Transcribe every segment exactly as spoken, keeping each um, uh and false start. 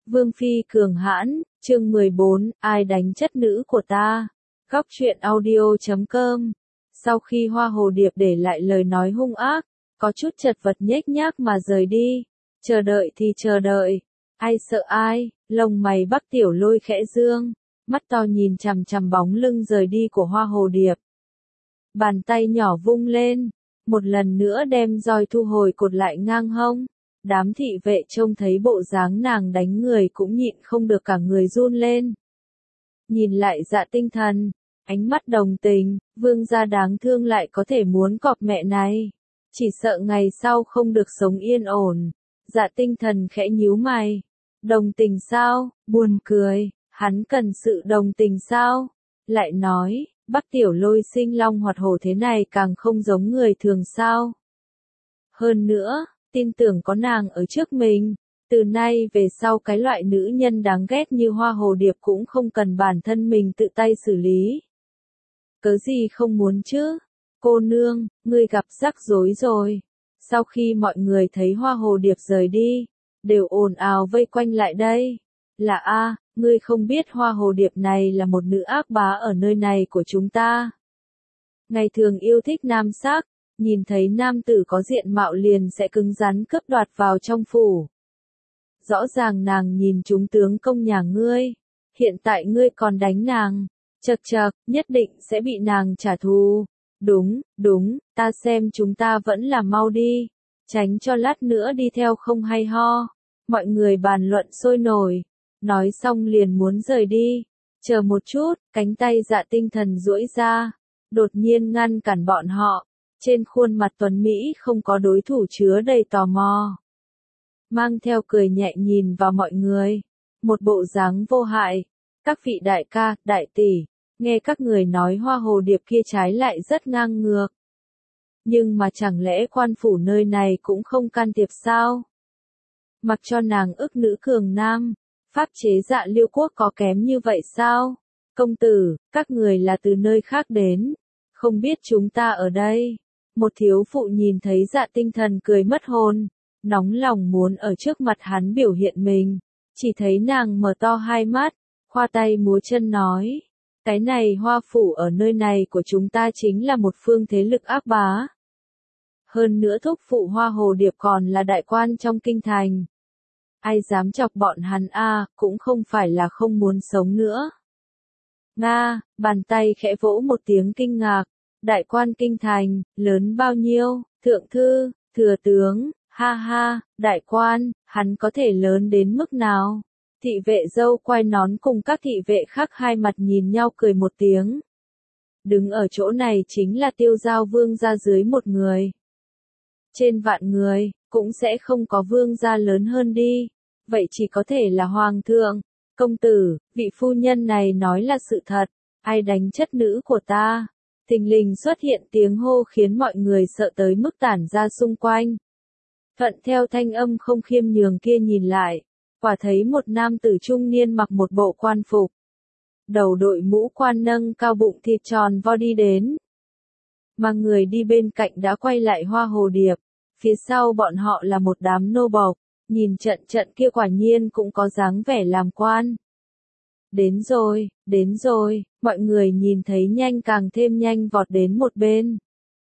Vương phi cường hãn, chương mười bốn, ai đánh chất nữ của ta? Góc truyện audio chấm com. Sau khi Hoa Hồ Điệp để lại lời nói hung ác, có chút chật vật nhếch nhác mà rời đi. Chờ đợi thì chờ đợi, ai sợ ai? Lông mày Bắc Tiểu Lôi khẽ dương, mắt to nhìn chằm chằm bóng lưng rời đi của Hoa Hồ Điệp. Bàn tay nhỏ vung lên, một lần nữa đem roi thu hồi cột lại ngang hông. Đám thị vệ trông thấy bộ dáng nàng đánh người cũng nhịn không được cả người run lên. Nhìn lại Dạ Tinh Thần, ánh mắt đồng tình, vương gia đáng thương lại có thể muốn cọp mẹ này. Chỉ sợ ngày sau không được sống yên ổn. Dạ Tinh Thần khẽ nhíu mày. Đồng tình sao? Buồn cười, hắn cần sự đồng tình sao? Lại nói, Bắc Tiểu Lôi sinh long hoạt hổ thế này càng không giống người thường sao? Hơn nữa, tin tưởng có nàng ở trước mình, từ nay về sau cái loại nữ nhân đáng ghét như Hoa Hồ Điệp cũng không cần bản thân mình tự tay xử lý. Cớ gì không muốn chứ? Cô nương, ngươi gặp rắc rối rồi. Sau khi mọi người thấy Hoa Hồ Điệp rời đi, đều ồn ào vây quanh lại đây. Là a, ngươi không biết Hoa Hồ Điệp này là một nữ ác bá ở nơi này của chúng ta. Ngày thường yêu thích nam sắc, nhìn thấy nam tử có diện mạo liền sẽ cứng rắn cướp đoạt vào trong phủ. Rõ ràng nàng nhìn chúng tướng công nhà ngươi, hiện tại ngươi còn đánh nàng, chậc chậc, nhất định sẽ bị nàng trả thù. Đúng, đúng, ta xem chúng ta vẫn là mau đi, tránh cho lát nữa đi theo không hay ho. Mọi người bàn luận sôi nổi, nói xong liền muốn rời đi. Chờ một chút, cánh tay Dạ Tinh Thần duỗi ra, đột nhiên ngăn cản bọn họ. Trên khuôn mặt tuấn Mỹ không có đối thủ chứa đầy tò mò. Mang theo cười nhẹ nhìn vào mọi người. Một bộ dáng vô hại. Các vị đại ca, đại tỷ, nghe các người nói Hoa Hồ Điệp kia trái lại rất ngang ngược. Nhưng mà chẳng lẽ quan phủ nơi này cũng không can thiệp sao? Mặc cho nàng ức nữ cường nam, pháp chế Dạ Liêu quốc có kém như vậy sao? Công tử, các người là từ nơi khác đến, không biết chúng ta ở đây. Một thiếu phụ nhìn thấy Dạ Tinh Thần cười mất hồn, nóng lòng muốn ở trước mặt hắn biểu hiện mình, chỉ thấy nàng mở to hai mắt, khoa tay múa chân nói, cái này Hoa phủ ở nơi này của chúng ta chính là một phương thế lực ác bá. Hơn nữa thúc phụ Hoa Hồ Điệp còn là đại quan trong kinh thành. Ai dám chọc bọn hắn a, cũng không phải là không muốn sống nữa. Nga, bàn tay khẽ vỗ một tiếng kinh ngạc. Đại quan kinh thành, lớn bao nhiêu? Thượng thư, thừa tướng, ha ha, đại quan, hắn có thể lớn đến mức nào? Thị vệ dâu quai nón cùng các thị vệ khác hai mặt nhìn nhau cười một tiếng. Đứng ở chỗ này chính là Tiêu Giao vương gia dưới một người. Trên vạn người, cũng sẽ không có vương gia lớn hơn đi. Vậy chỉ có thể là hoàng thượng. Công tử, vị phu nhân này nói là sự thật. Ai đánh chất nữ của ta? Thình lình xuất hiện tiếng hô khiến mọi người sợ tới mức tản ra xung quanh. Thuận theo thanh âm không khiêm nhường kia nhìn lại, quả thấy một nam tử trung niên mặc một bộ quan phục. Đầu đội mũ quan nâng cao bụng thịt tròn vo đi đến. Mà người đi bên cạnh đã quay lại Hoa Hồ Điệp, phía sau bọn họ là một đám nô bộc, nhìn trận trận kia quả nhiên cũng có dáng vẻ làm quan. Đến rồi, đến rồi, mọi người nhìn thấy nhanh càng thêm nhanh vọt đến một bên.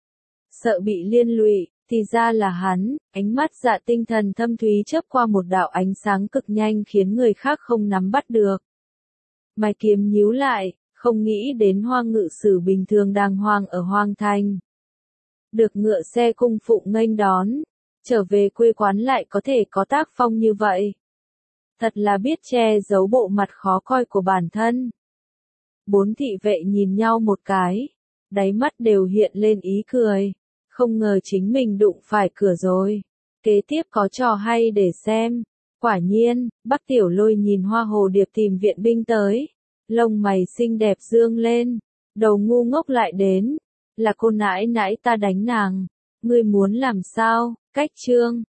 Sợ bị liên lụy, thì ra là hắn, ánh mắt Dạ Tinh Thần thâm thúy chớp qua một đạo ánh sáng cực nhanh khiến người khác không nắm bắt được. Mày kiếm nhíu lại, không nghĩ đến Hoa ngự sử bình thường đàng hoàng ở Hoang Thành. Được ngựa xe cung phụng nghênh đón, trở về quê quán lại có thể có tác phong như vậy. Thật là biết che giấu bộ mặt khó coi của bản thân. Bốn thị vệ nhìn nhau một cái, đáy mắt đều hiện lên ý cười, không ngờ chính mình đụng phải cửa rồi. Kế tiếp có trò hay để xem. Quả nhiên, Bắc Tiểu Lôi nhìn Hoa Hồ Điệp tìm viện binh tới, lông mày xinh đẹp dương lên, đầu ngu ngốc lại đến, là cô nãi nãi ta đánh nàng, ngươi muốn làm sao? Cách chương